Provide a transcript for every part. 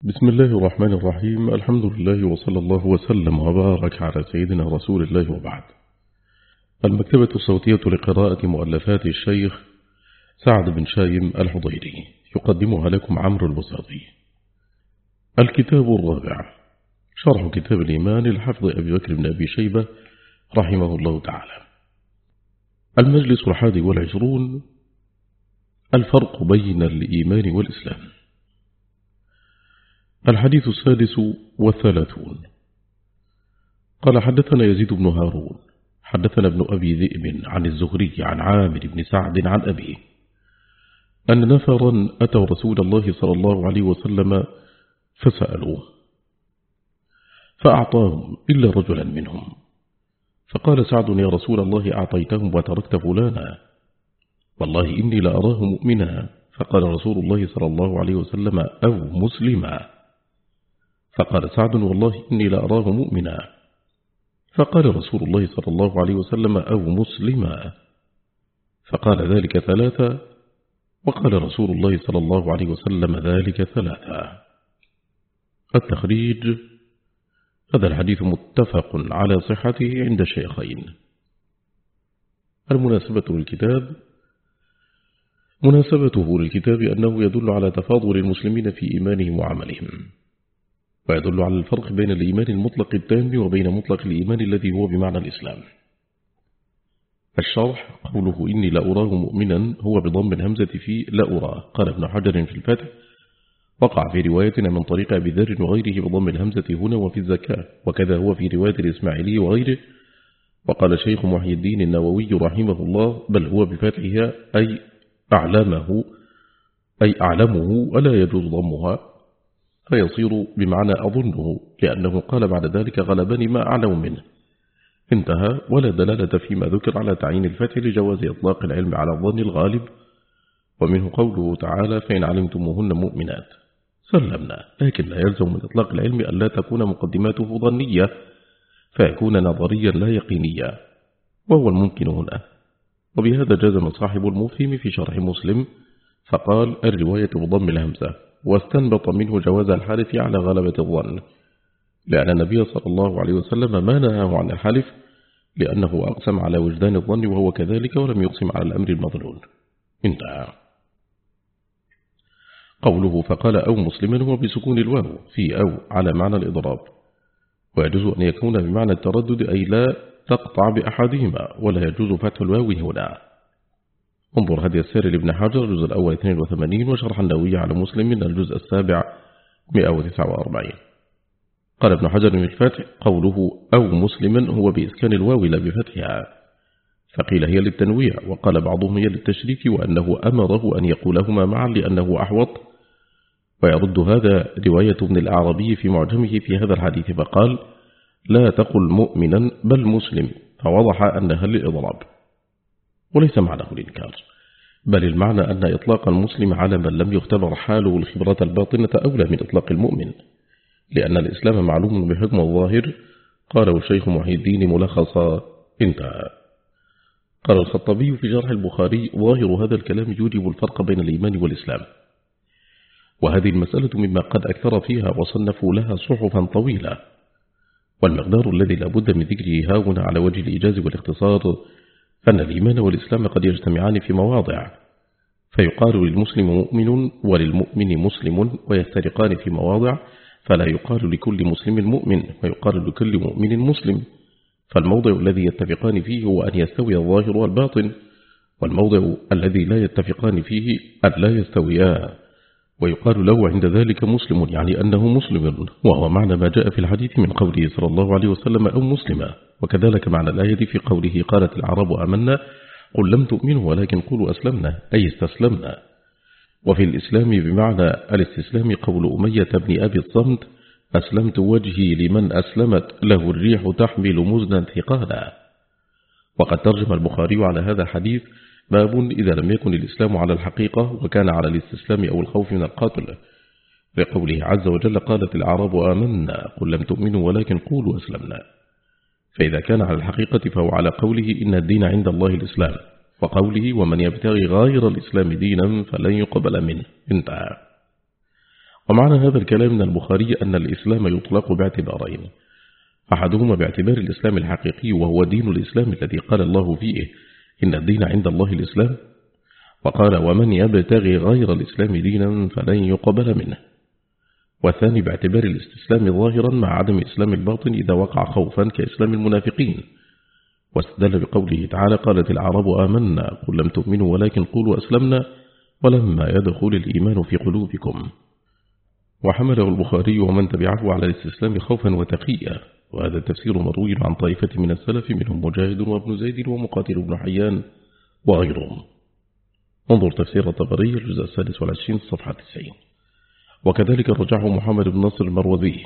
بسم الله الرحمن الرحيم. الحمد لله وصلى الله وسلم وبارك على سيدنا رسول الله وبعد. المكتبة الصوتية لقراءة مؤلفات الشيخ سعد بن شايم الحضيري يقدمها لكم عمرو البساطي. الكتاب الرابع شرح كتاب الإيمان للحافظ أبي بكر بن أبي شيبة رحمه الله تعالى. المجلس 21. الفرق بين الإيمان والإسلام. الحديث 36. قال حدثنا يزيد بن هارون حدثنا ابن أبي ذئب عن الزهري عن عامر بن سعد عن أبيه أن نفرا أتوا رسول الله صلى الله عليه وسلم فسألوه فأعطاهم إلا رجلا منهم، فقال سعد يا رسول الله أعطيتهم وتركت فلانا، والله إني لأراه مؤمنا. فقال رسول الله صلى الله عليه وسلم أو مسلما. فقال سعد والله إني لأراه مؤمنا. فقال رسول الله صلى الله عليه وسلم أو مسلما. فقال ذلك 3، وقال رسول الله صلى الله عليه وسلم ذلك 3. التخريج: هذا الحديث متفق على صحته عند الشيخين. المناسبة للكتاب: مناسبته للكتاب أنه يدل على تفاضل المسلمين في إيمانهم وعملهم، ويدل على الفرق بين الإيمان المطلق التام وبين مطلق الإيمان الذي هو بمعنى الإسلام. الشرح: قوله إني لأراه مؤمنا هو بضم الهمزة في لأراه. قال ابن حجر في الفتح: وقع في روايتنا من طريق أبي ذر وغيره بضم الهمزة هنا وفي الزكاة، وكذا هو في رواية الإسماعيلي وغيره. وقال شيخ محي الدين النووي رحمه الله: بل هو بفتحها أي أعلمه ولا يجوز ضمها، فيصير بمعنى أظنه، لأنه قال بعد ذلك غلبني ما أعلم منه. انتهى. ولا دلالة فيما ذكر على تعيين الفتح لجواز إطلاق العلم على الظن الغالب. ومنه قوله تعالى: فإن علمتموهن مؤمنات سلمنا، لكن لا يلزم من إطلاق العلم أن لا تكون مقدماته ظنية، فيكون نظريا لا يقينيا، وهو الممكن هنا. وبهذا جزم صاحب المفهم في شرح مسلم فقال: الرواية بضم الهمزة، واستنبط منه جواز الحلف على غلبة الظن، لأن النبي صلى الله عليه وسلم ما نهاه عن الحلف، لأنه أقسم على وجدان الظن وهو كذلك، ولم يقسم على الأمر المظنون. انتهى. قوله فقال أو مسلما هو بسكون الواو في أو على معنى الإضراب، ويجوز أن يكون بمعنى التردد أي لا تقطع بأحدهما، ولا يجوز فتح الواو هنا. انظر هدي السير لابن حجر الجزء الأول 82 وشرح النووي على مسلم من الجزء السابع 149. قال ابن حجر في الفتح: قوله أو مسلما هو بإسكان الواو لا بفتحها، فقيل هي للتنويع، وقال بعضهم هي للتشريك، وأنه أمره أن يقولهما معا لأنه أحوط. ويرد هذا رواية ابن الأعرابي في معجمه في هذا الحديث، فقال: لا تقل مؤمنا بل مسلم، فوضح أنها للإضراب، وليس معناه الإنكار، بل المعنى أن إطلاق المسلم على من لم يختبر حاله الخبرة الباطنة أولى من إطلاق المؤمن، لأن الإسلام معلوم بحكم الظاهر. قاله الشيخ محي الدين ملخصا. انتهى. قال الخطابي في شرح البخاري: ظاهر هذا الكلام يوجب الفرق بين الإيمان والإسلام، وهذه المسألة مما قد أكثر فيها وصنفوا لها صحفا طويلة، والمقدار الذي لا بد من ذكره هاهنا على وجه الإيجاز والاختصار أن الإيمان والإسلام قد يجتمعان في مواضع، فيقال للمسلم مؤمن وللمؤمن مسلم، ويفترقان في مواضع، فلا يقال لكل مسلم مؤمن ويقال لكل مؤمن مسلم. فالموضع الذي يتفقان فيه هو أن يستوي الظاهر والباطن، والموضع الذي لا يتفقان فيه أن لا يستويا، ويقال له عند ذلك مسلم، يعني أنه مسلم، وهو معنى ما جاء في الحديث من قوله صلى الله عليه وسلم أو مسلما. وكذلك معنى الآية في قوله قالت العرب آمنا قل لم تؤمنوا ولكن قولوا أسلمنا، أي استسلمنا. وفي الإسلام بمعنى الاستسلام قول أمية بن أبي الصمت: أسلمت وجهي لمن أسلمت له الريح تحمل مزنا ثقالا. وقد ترجم البخاري على هذا الحديث: باب إذا لم يكن الإسلام على الحقيقة وكان على الاستسلام أو الخوف من القتل، لقوله عز وجل قالت الأعراب آمنا قل لم تؤمنوا ولكن قولوا أسلمنا. فإذا كان على الحقيقة فهو على قوله إن الدين عند الله الإسلام، وقوله ومن يبتغي غير الإسلام دينا فلن يقبل منه. انتهى. ومعنى هذا الكلام من البخاري أن الإسلام يطلق باعتبارين، أحدهما باعتبار الإسلام الحقيقي وهو دين الإسلام الذي قال الله فيه إن الدين عند الله الإسلام، وقال ومن يبتغي غير الإسلام دينا فلن يقبل منه. والثاني باعتبار الاستسلام ظاهرا مع عدم إسلام الباطن إذا وقع خوفا كإسلام المنافقين، واستدل بقوله تعالى قالت الأعراب آمنا قل لم تؤمنوا ولكن قولوا أسلمنا ولما يدخل الإيمان في قلوبكم. وحمله البخاري ومن تبعه على الاستسلام خوفا وتقيا، وهذا التفسير مروي عن طائفة من السلف منهم مجاهد وابن زيد ومقاتل بن حيان وغيرهم. انظر تفسير الطبري الجزء 26 صفحة 90. وكذلك رجعه محمد بن نصر المروزي.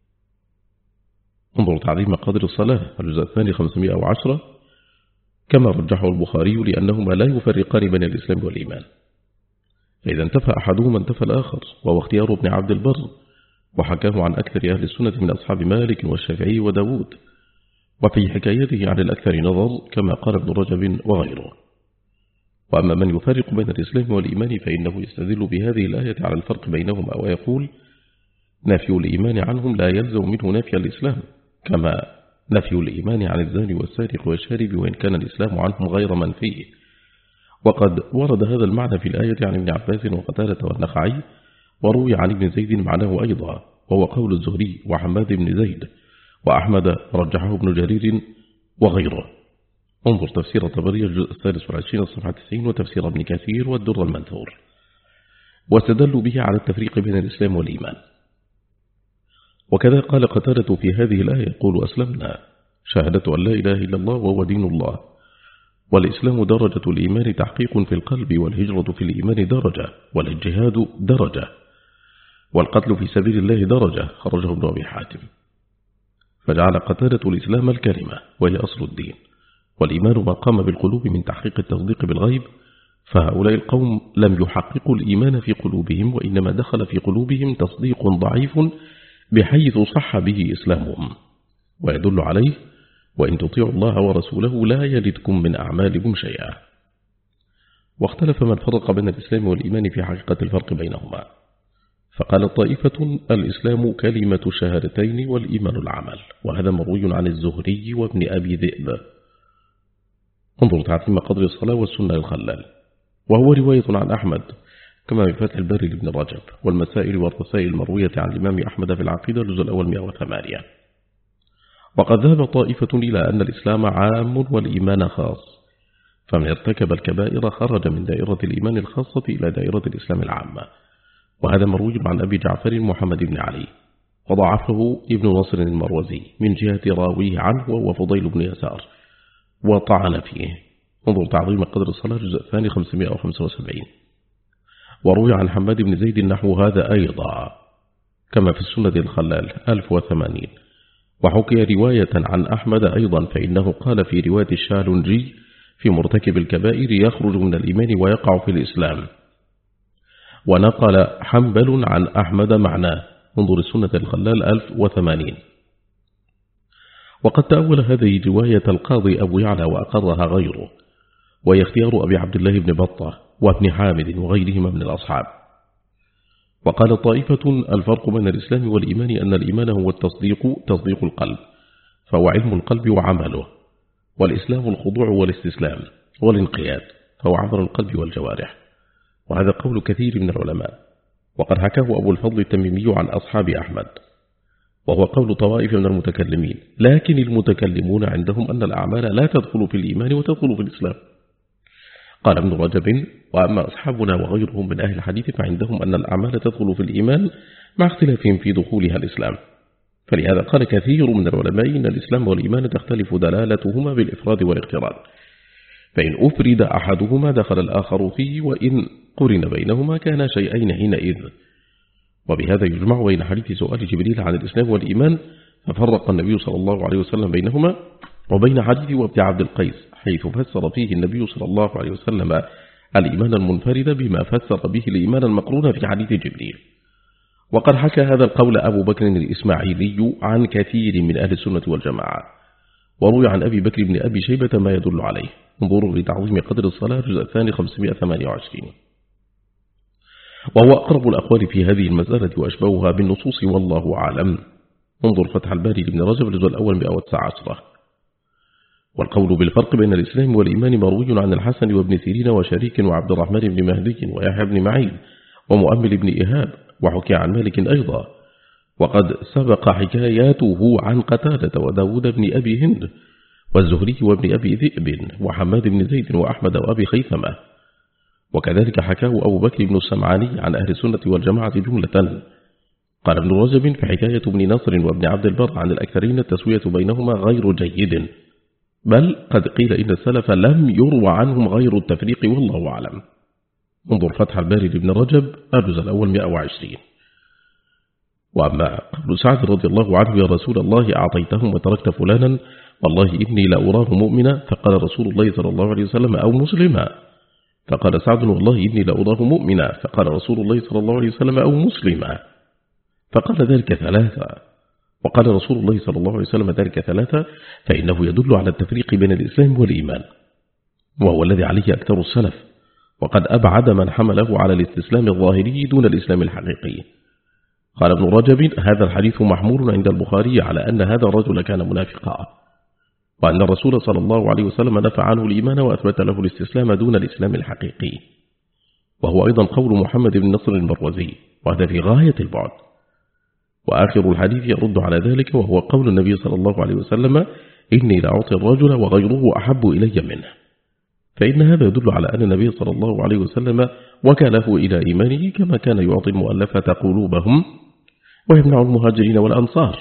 انظر تعظيم قدر الصلاة الجزء الثاني 510، كما رجحه البخاري لأنهما لا يفرقان بين الإسلام والإيمان، فإذا انتفى أحدهما انتفى الآخر، وهو اختيار ابن عبد البر، وحكاه عن أكثر أهل السنة من أصحاب مالك والشافعي وداود، وفي حكايته عن الأكثر نظر كما قال ابن رجب وغيره. وأما من يفرق بين الإسلام والإيمان فإنه يستدل بهذه الآية على الفرق بينهما ويقول نفي الإيمان عنهم لا يلزم منه نفي الإسلام، كما نفي الإيمان عن الزاني والسارق والشارب وإن كان الإسلام عنهم غير منفي. وقد ورد هذا المعنى في الآية عن ابن عباس وقتادة والنخعي، وروي عن ابن زيد معناه أيضا، وهو قول الزهري وحماد بن زيد، وأحمد رجحه ابن جرير وغيره. انظر تفسير الطبري الجزء 23 صفحة 90 وتفسير ابن كثير والدر المنثور. واستدلوا به على التفريق بين الإسلام والإيمان. وكذا قال قتادة في هذه الآية يقول أسلمنا شهادة أن لا إله إلا الله وهو دين الله. والإسلام درجة الإيمان تحقيق في القلب، والهجرة في الإيمان درجة، والجهاد درجة، والقتل في سبيل الله درجة، خرجه ابن أبي حاتم. فجعل قتادة الإسلام الكلمة وهي أصل الدين، والإيمان ما قام بالقلوب من تحقيق التصديق بالغيب. فهؤلاء القوم لم يحققوا الإيمان في قلوبهم، وإنما دخل في قلوبهم تصديق ضعيف بحيث صح به إسلامهم. ويدل عليه وإن تطيعوا الله ورسوله لا يلدكم من أعمالكم شيئا. واختلف من فرق بين الإسلام والإيمان في حقيقة الفرق بينهما، فقال طائفة الإسلام كلمة شهادتين والإيمان العمل، وهذا مروي عن الزهري وابن أبي ذئب. انظر تعظيم قدر الصلاة والسنة للخلال، وهو رواية عن أحمد كما في فتح الباري لابن رجب، والمسائل والرسائل المروية عن الإمام أحمد في العقيدة الجزء الأول 108. وقد ذهب طائفة إلى أن الإسلام عام والإيمان خاص، فمن ارتكب الكبائر خرج من دائرة الإيمان الخاصة إلى دائرة الإسلام العامة، وهذا مروي عن أبي جعفر محمد بن علي، وضعفه ابن نصر المروزي من جهة راويه عنه وهو فضيل بن يسار، وطعن فيه. انظر تعظيم قدر الصلاة الجزء الثاني 575. وروي عن حماد بن زيد نحو هذا أيضا كما في السنة الخلال 1080. وحكي رواية عن أحمد أيضا، فإنه قال في رواية الشالنجي في مرتكب الكبائر يخرج من الإيمان ويقع في الإسلام. ونقل حنبل عن أحمد معناه، انظر السنة الخلال 1080. وقد تأول هذه رواية القاضي أبو يعلى وأقرها غيره، وهي اختيار أبي عبد الله بن بطة وابن حامد وغيرهما من الأصحاب. وقال طائفة الفرق بين الإسلام والإيمان أن الإيمان هو تصديق القلب، فهو علم القلب وعمله، والإسلام الخضوع والاستسلام والانقياد، فهو عمل القلب والجوارح. وهذا قول كثير من العلماء، وقد حكاه أبو الفضل التميمي عن أصحاب أحمد، وهو قول طوائف من المتكلمين، لكن المتكلمون عندهم أن الأعمال لا تدخل في الإيمان وتدخل في الإسلام. قال ابن رجب وأما أصحابنا وغيرهم من أهل الحديث فعندهم أن الأعمال تدخل في الإيمان مع اختلافهم في دخولها الإسلام. فلهذا قال كثير من العلماء إن الإسلام والإيمان تختلف دلالتهما بالإفراد والاقتران، فإن أفرد أحدهما دخل الآخر فيه، وإن قرن بينهما كان شيئين حينئذ. وبهذا يجمع بين حديث سؤال جبريل عن الإسلام والإيمان ففرق النبي صلى الله عليه وسلم بينهما، وبين حديث وابن عبد القيس حيث فسر فيه النبي صلى الله عليه وسلم الإيمان المنفرد بما فسر به الإيمان المقرون في حديث جبريل. وقد حكى هذا القول أبو بكر الإسماعيلي عن كثير من أهل السنة والجماعة، وروي عن أبي بكر بن أبي شيبة ما يدل عليه. انظروا لتعظيم قدر الصلاة الجزء الثاني 528. وهو أقرب الأقوال في هذه المسألة وأشبهها بالنصوص والله أعلم. انظر فتح الباري لابن رجب الجزء الأول 119. والقول بالفرق بين الإسلام والإيمان مروي عن الحسن وابن سيرين وشريك وعبد الرحمن بن مهدي ويحيى بن معين ومؤمل بن إيهاب، وحكي عن مالك أيضا، وقد سبق حكاياته عن قتادة وداود بن أبي هند والزهري وابن أبي ذئب وحماد بن زيد وأحمد وأبي خيثمة. وكذلك حكاه أبو بكر بن السمعاني عن أهل السنة والجماعة جملة. قال ابن رجب في حكاية ابن نصر وابن عبد البر عن الأكثرين التسوية بينهما غير جيد، بل قد قيل إن السلف لم يروى عنهم غير التفريق والله أعلم. انظر فتح الباري لابن رجب الجزء الأول 120. وأما قول سعد رضي الله عنه يا رسول الله أعطيتهم وتركت فلانا والله إني لأراه مؤمنا، فقال رسول الله صلى الله عليه وسلم أو مسلما، فقال سعد والله إني لأراه مؤمنا، فقال رسول الله صلى الله عليه وسلم أو مسلما، فقال ذلك ثلاثة، وقال رسول الله صلى الله عليه وسلم ذلك ثلاثة، فإنه يدل على التفريق بين الإسلام والإيمان، وهو الذي عليه أكثر السلف، وقد أبعد من حمله على الاستسلام الظاهري دون الإسلام الحقيقي. قال ابن رجب هذا الحديث محمول عند البخاري على أن هذا الرجل كان منافقا، وأن الرسول صلى الله عليه وسلم نفى عنه الإيمان وأثبت له الاستسلام دون الإسلام الحقيقي، وهو أيضا قول محمد بن نصر المروزي، وهذا في غاية البعد. وآخر الحديث يرد على ذلك، وهو قول النبي صلى الله عليه وسلم إني لأعطي الرجل وغيره أحب إلي منه، فإن هذا يدل على أن النبي صلى الله عليه وسلم وكله إلى إيمانه كما كان يعطي المؤلفة قلوبهم ويمنع المهاجرين والأنصار.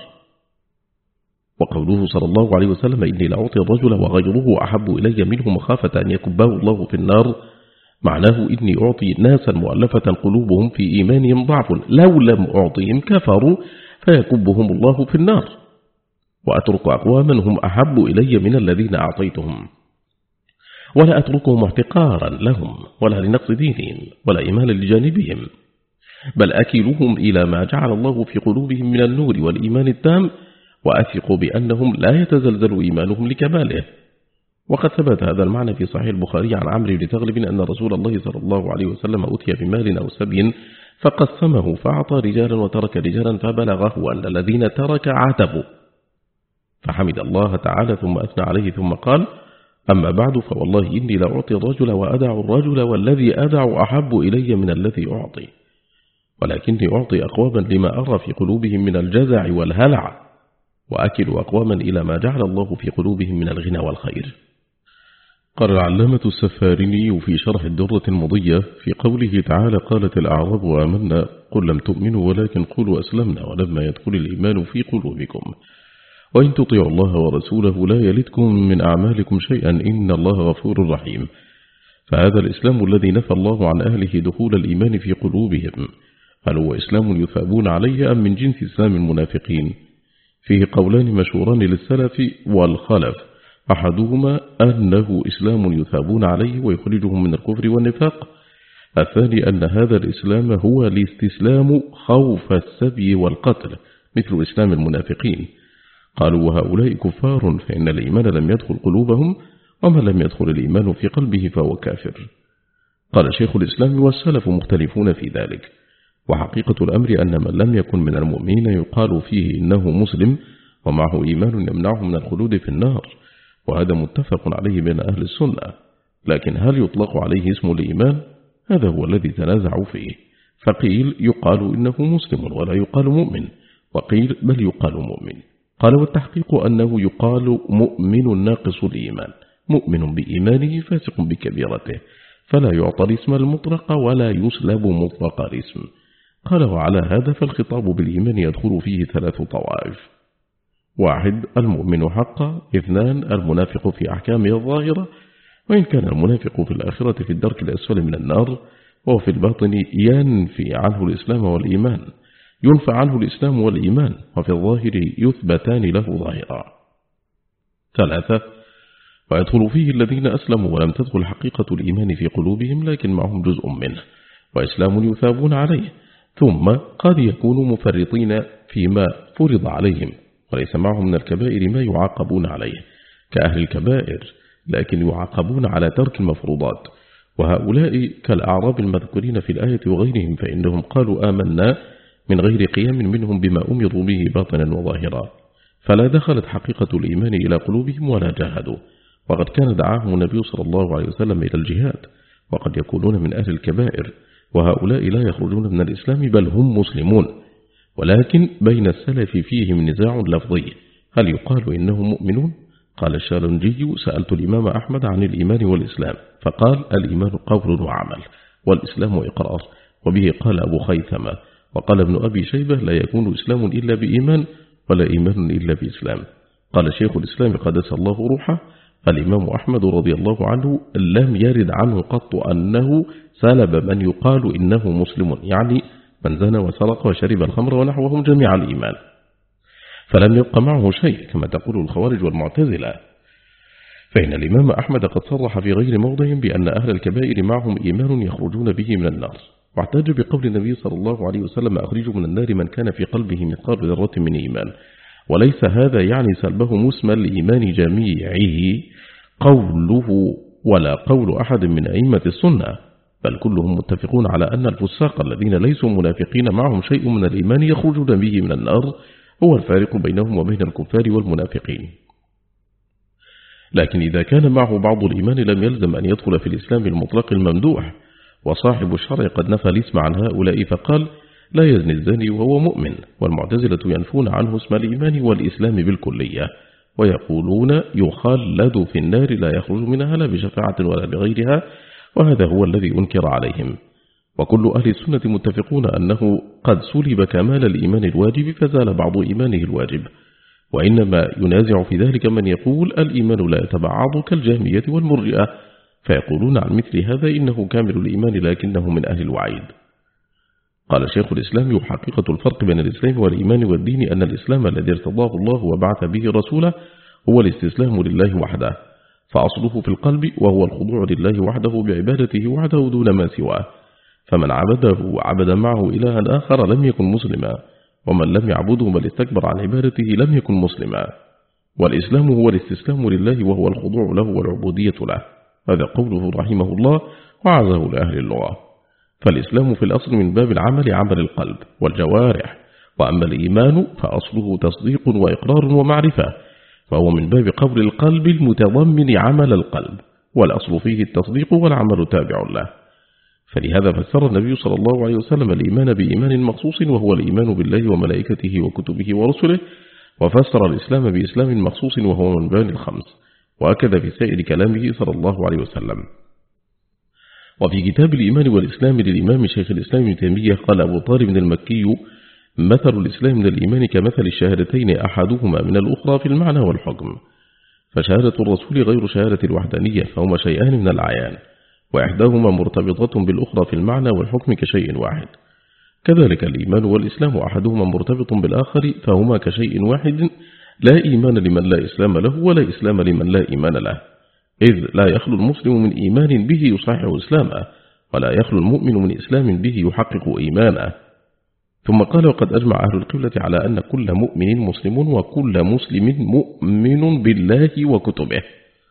وقوله صلى الله عليه وسلم إني لأعطي الرجل وغيره أحب إلي منه مخافة أن يكبه الله في النار، معناه إني أعطي ناسا مؤلفة قلوبهم في إيمانهم ضعف، لو لم أعطيهم كفروا فيكبهم الله في النار، وأترك أقواما هم أحب إلي من الذين أعطيتهم، ولا أتركهم احتقارا لهم ولا لنقص دينهم ولا إيمانا لجانبهم، بل أكلهم إلى ما جعل الله في قلوبهم من النور والإيمان التام، وأثق بأنهم لا يتزلزل إيمانهم لكماله. وقد ثبت هذا المعنى في صحيح البخاري عن عمرو بن تغلب أن رسول الله صلى الله عليه وسلم أتي بمال أو سبي فقسمه فأعطى رجالا وترك رجالا، فبلغه أن الذين ترك عاتبوا، فحمد الله تعالى ثم أثنى عليه ثم قال أما بعد فوالله إني لأعطي الرجل وأدع الرجل، والذي أدع أحب إلي من الذي أعطي، ولكني أعطي أقواما لما أرى في قلوبهم من الجزع والهلع، وأكل أقواما إلى ما جعل الله في قلوبهم من الغنى والخير. قال العلامة السفاريني في شرح الدرة المضية في قوله تعالى قالت الأعراب آمنا قل لم تؤمنوا ولكن قولوا أسلمنا ولما يدخل الإيمان في قلوبكم وإن تطيعوا الله ورسوله لا يلدكم من أعمالكم شيئا إن الله غفور رحيم. فهذا الإسلام الذي نفى الله عن أهله دخول الإيمان في قلوبهم، هل هو إسلام يثابون عليه أم من جنس إسلام المنافقين؟ فيه قولان مشهوران للسلف والخلف، أحدهما أنه إسلام يثابون عليه ويخرجهم من الكفر والنفاق، الثاني أن هذا الإسلام هو الاستسلام خوف السبي والقتل مثل إسلام المنافقين. قالوا وهؤلاء كفار فإن الإيمان لم يدخل قلوبهم، ومن لم يدخل الإيمان في قلبه فهو كافر. قال شيخ الإسلام والسلف مختلفون في ذلك، وحقيقة الأمر أن من لم يكن من المؤمنين يقال فيه إنه مسلم ومعه إيمان يمنعه من الخلود في النار، وهذا متفق عليه بين أهل السنة، لكن هل يطلق عليه اسم الإيمان؟ هذا هو الذي تنازعوا فيه، فقيل يقال إنه مسلم ولا يقال مؤمن، وقيل بل يقال مؤمن. قال والتحقيق أنه يقال مؤمن ناقص الإيمان، مؤمن بإيمانه فاسق بكبيرته، فلا يعطى الاسم المطلق ولا يسلب مطلق الاسم. قال وعلى هذا فالخطاب بالإيمان يدخل فيه ثلاث طوائف: 1 المؤمن حقا، 2 المنافق في أحكامه الظاهرة، وإن كان المنافق في الآخرة في الدرك الأسفل من النار، وفي الباطن ينفي عنه الإسلام والإيمان، ينفى عنه الإسلام والإيمان، وفي الظاهر يثبتان له ظاهرا. 3 ويدخل فيه الذين أسلموا ولم تدخل حقيقة الإيمان في قلوبهم لكن معهم جزء منه وإسلام يثابون عليه، ثم قد يكونوا مفرطين فيما فرض عليهم وليس معهم من الكبائر ما يعاقبون عليه كأهل الكبائر، لكن يعاقبون على ترك المفروضات، وهؤلاء كالأعراب المذكورين في الآية وغيرهم، فإنهم قالوا آمنا من غير قيام منهم بما أمروا به باطنا وظاهرا، فلا دخلت حقيقة الإيمان إلى قلوبهم ولا جاهدوا. وقد كان دعاهم النبي صلى الله عليه وسلم إلى الجهاد، وقد يكونون من أهل الكبائر، وهؤلاء لا يخرجون من الإسلام بل هم مسلمون. ولكن بين السلف فيهم نزاع لفظي، هل يقال إنهم مؤمنون؟ قال الشالنجي: سألت الإمام أحمد عن الإيمان والإسلام، فقال: الإيمان قول وعمل، والإسلام إقرار. وبه قال أبو خيثمة. وقال ابن أبي شيبة: لا يكون إسلام إلا بإيمان، ولا إيمان إلا بإسلام. قال شيخ الإسلام قدس الله روحه: الإمام أحمد رضي الله عنه لم يرد عنه قط أنه سلب من يقال إنه مسلم، يعني من زنى وسرق وشرب الخمر ونحوهم جميع الإيمان، فلم يبقى معه شيء كما تقول الخوارج والمعتزلة. فإن الإمام أحمد قد صرح في غير موضع بأن أهل الكبائر معهم إيمان يخرجون به من النار، واحتج بقول النبي صلى الله عليه وسلم: أخرجوا من النار من كان في قلبه مثقال ذرة من إيمان. وليس هذا يعني سلبه مسمى الإيمان جميعه قوله ولا قول أحد من أئمة السنة، بل كلهم متفقون على أن الفساق الذين ليسوا منافقين معهم شيء من الإيمان يخرجون به من النار، هو الفارق بينهم وبين الكفار والمنافقين. لكن إذا كان معه بعض الإيمان لم يلزم أن يدخل في الإسلام المطلق الممدوح. وصاحب الشرع قد نفى الاسم عن هؤلاء فقال: لا يزني الزاني وهو مؤمن. والمعتزلة ينفون عنه اسم الإيمان والإسلام بالكلية، ويقولون يخلد في النار لا يخرج منها لا بشفاعة ولا بغيرها، وهذا هو الذي أنكر عليهم. وكل أهل السنة متفقون أنه قد سلب كمال الإيمان الواجب فزال بعض إيمانه الواجب، وإنما ينازع في ذلك من يقول الإيمان لا يتبعض كالجهمية والمرجئة، فيقولون عن مثل هذا إنه كامل الإيمان لكنه من أهل الوعيد. قال شيخ الإسلام: حقيقة الفرق بين الإسلام والإيمان والدين أن الإسلام الذي ارتضاه الله وبعث به رسوله هو الاستسلام لله وحده، فأصله في القلب، وهو الخضوع لله وحده بعبادته وحده دون ما سواه. فمن عبده وعبد معه إلها آخر لم يكن مسلما، ومن لم يعبده بل استكبر عن عبادته لم يكن مسلما. والإسلام هو الاستسلام لله، وهو الخضوع له والعبودية له. هذا قوله رحمه الله وعزه لأهل اللغة. فالإسلام في الأصل من باب العمل عمل القلب والجوارح، وأما الإيمان فأصله تصديق وإقرار ومعرفة، فهو من باب قول القلب المتضمن عمل القلب، والأصل فيه التصديق والعمل تابع له. فلهذا فسر النبي صلى الله عليه وسلم الإيمان بإيمان مخصوص، وهو الإيمان بالله وملائكته وكتبه ورسله، وفسر الإسلام بإسلام مخصوص، وهو من بين الخمس، وأكد في سائر كلامه صلى الله عليه وسلم. وفي كتاب الإيمان والإسلام للإمام شيخ الإسلام ابن تيمية قال أبو طالب المكي: مثل الإسلام من الإيمان كمثل الشهادتين أحدهما من الأخرى في المعنى والحكم، فشهادة الرسول غير شهادة الوحدانية، فهما شيئان من العيان، وإحداهما مرتبطة بالأخرى في المعنى والحكم كشيء واحد. كذلك الإيمان والإسلام أحدهما مرتبط بالآخر، فهما كشيء واحد، لا إيمان لمن لا إسلام له، ولا إسلام لمن لا إيمان له، إذ لا يخلو المسلم من إيمان به يصحح إسلامه، ولا يخلو المؤمن من إسلام به يحقق إيمانه. ثم قال: وقد أجمع أهل القبلة على أن كل مؤمن مسلم، وكل مسلم مؤمن بالله وكتبه.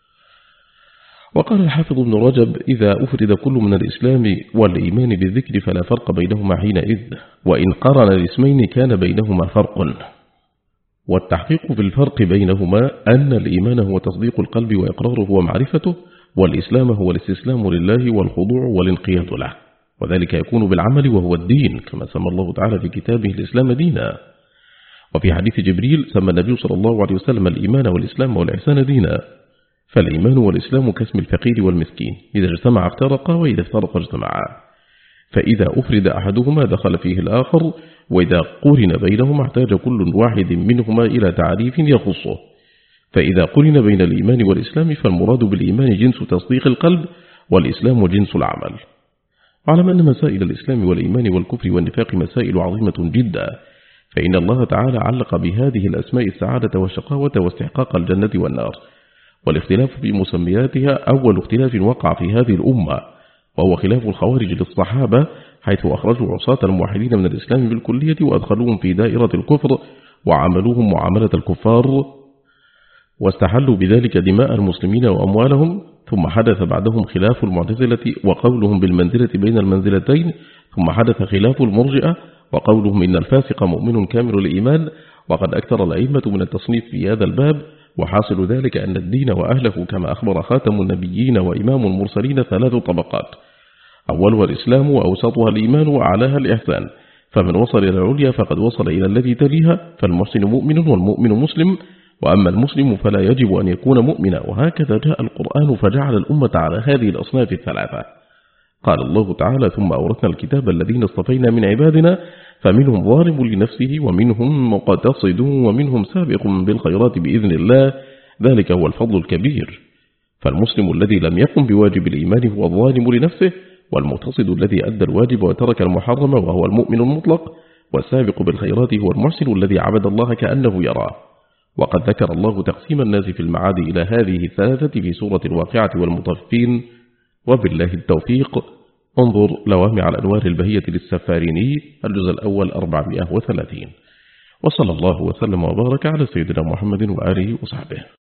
وقال الحافظ ابن رجب: إذا أفرد كل من الإسلام والإيمان بالذكر فلا فرق بينهما حينئذ، وإن قرن الاسمين كان بينهما فرق. والتحقيق في الفرق بينهما أن الإيمان هو تصديق القلب وإقراره ومعرفته، والإسلام هو الاستسلام لله والخضوع والانقياد له، وذلك يكون بالعمل وهو الدين، كما سمى الله تعالى في كتابه الإسلام دينا. وفي حديث جبريل سمى النبي صلى الله عليه وسلم الإيمان والإسلام والإحسان دينا. فالإيمان والإسلام كاسم الفقير والمسكين، إذا اجتمع افترقا، وإذا افترقا اجتمعا. فإذا أفرد أحدهما دخل فيه الآخر، وإذا قرن بينهما احتاج كل واحد منهما إلى تعريف يخصه. فإذا قرن بين الإيمان والإسلام فالمراد بالإيمان جنس تصديق القلب، والإسلام جنس العمل. علم أن مسائل الإسلام والإيمان والكفر والنفاق مسائل عظيمة جدا، فإن الله تعالى علق بهذه الأسماء السعادة والشقاوة واستحقاق الجنة والنار. والاختلاف في مسمياتها أول اختلاف وقع في هذه الأمة، وهو خلاف الخوارج للصحابة، حيث أخرجوا عصاة الموحدين من الإسلام بالكلية وأدخلوهم في دائرة الكفر وعاملوهم معاملة الكفار. واستحلوا بذلك دماء المسلمين وأموالهم، ثم حدث بعدهم خلاف المعتزلة وقولهم بالمنزلة بين المنزلتين، ثم حدث خلاف المرجئة وقولهم إن الفاسق مؤمن كامل الإيمان. وقد أكثر الأئمة من التصنيف في هذا الباب، وحاصل ذلك أن الدين وأهله كما أخبر خاتم النبيين وإمام المرسلين 3 طبقات: أولها الإسلام، وأوسطها الإيمان، وأعلاها الإحسان. فمن وصل إلى العليا فقد وصل إلى الذي تليها، فالمحسن مؤمن والمؤمن مسلم، وأما المسلم فلا يجب أن يكون مؤمنا. وهكذا جاء القرآن فجعل الأمة على هذه الأصناف الثلاثة. قال الله تعالى: ثم أورثنا الكتاب الذين اصطفينا من عبادنا فمنهم ظالم لنفسه ومنهم مقتصد ومنهم سابق بالخيرات بإذن الله، ذلك هو الفضل الكبير. فالمسلم الذي لم يقم بواجب الإيمان هو الظالم لنفسه، والمقتصد الذي أدى الواجب وترك المحرم وهو المؤمن المطلق، والسابق بالخيرات هو المحسن الذي عبد الله كأنه يراه. وقد ذكر الله تقسيم الناس في المعاد إلى هذه الثلاثة في سورة الواقعة والمطففين. وبالله التوفيق. انظر لوامع الأنوار البهية للسفاريني الجزء الأول 430. وصلى الله وسلم وبارك على سيدنا محمد وآله وصحبه.